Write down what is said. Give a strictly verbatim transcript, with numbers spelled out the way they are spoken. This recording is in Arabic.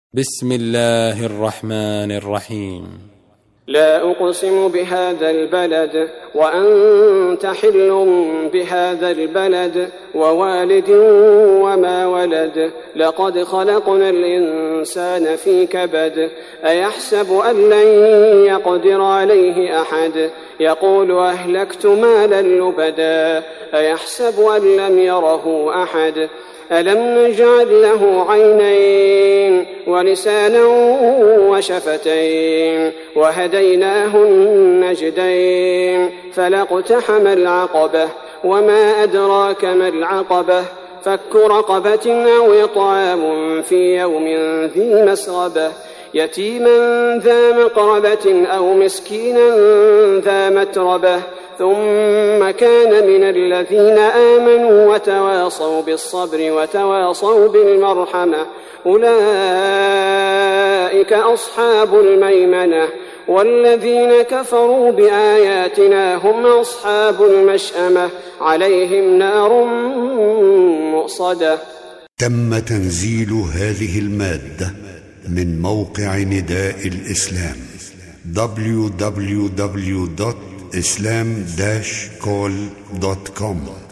بسم الله الرحمن الرحيم. لا أقسم بهذا البلد وأنت حل بهذا البلد ووالد وما ولد لقد خلقنا الإنسان في كبد أيحسب أن لن يقدر عليه أحد يقول أهلكت مالا لبدا أيحسب أن لم يره أحد ألم نجعل له عينين ولسانا وشفتين وهديناه النجدين فلاقتحم العقبة وما أدراك ما العقبة فك رقبة أو إطعام في يوم ذي مسغبة يتيما ذا مقربة أو مسكينا ذا متربة ثم كان من الذين آمنوا وتواصوا بالصبر وتواصوا بالمرحمة أولئك أصحاب الميمنة والذين كفروا بآياتنا هم أصحاب المشأمة عليهم نار مؤصدة. تم تنزيل هذه المادة من موقع نداء الإسلام دبليو دبليو دبليو دوت إسلام داش كول دوت كوم.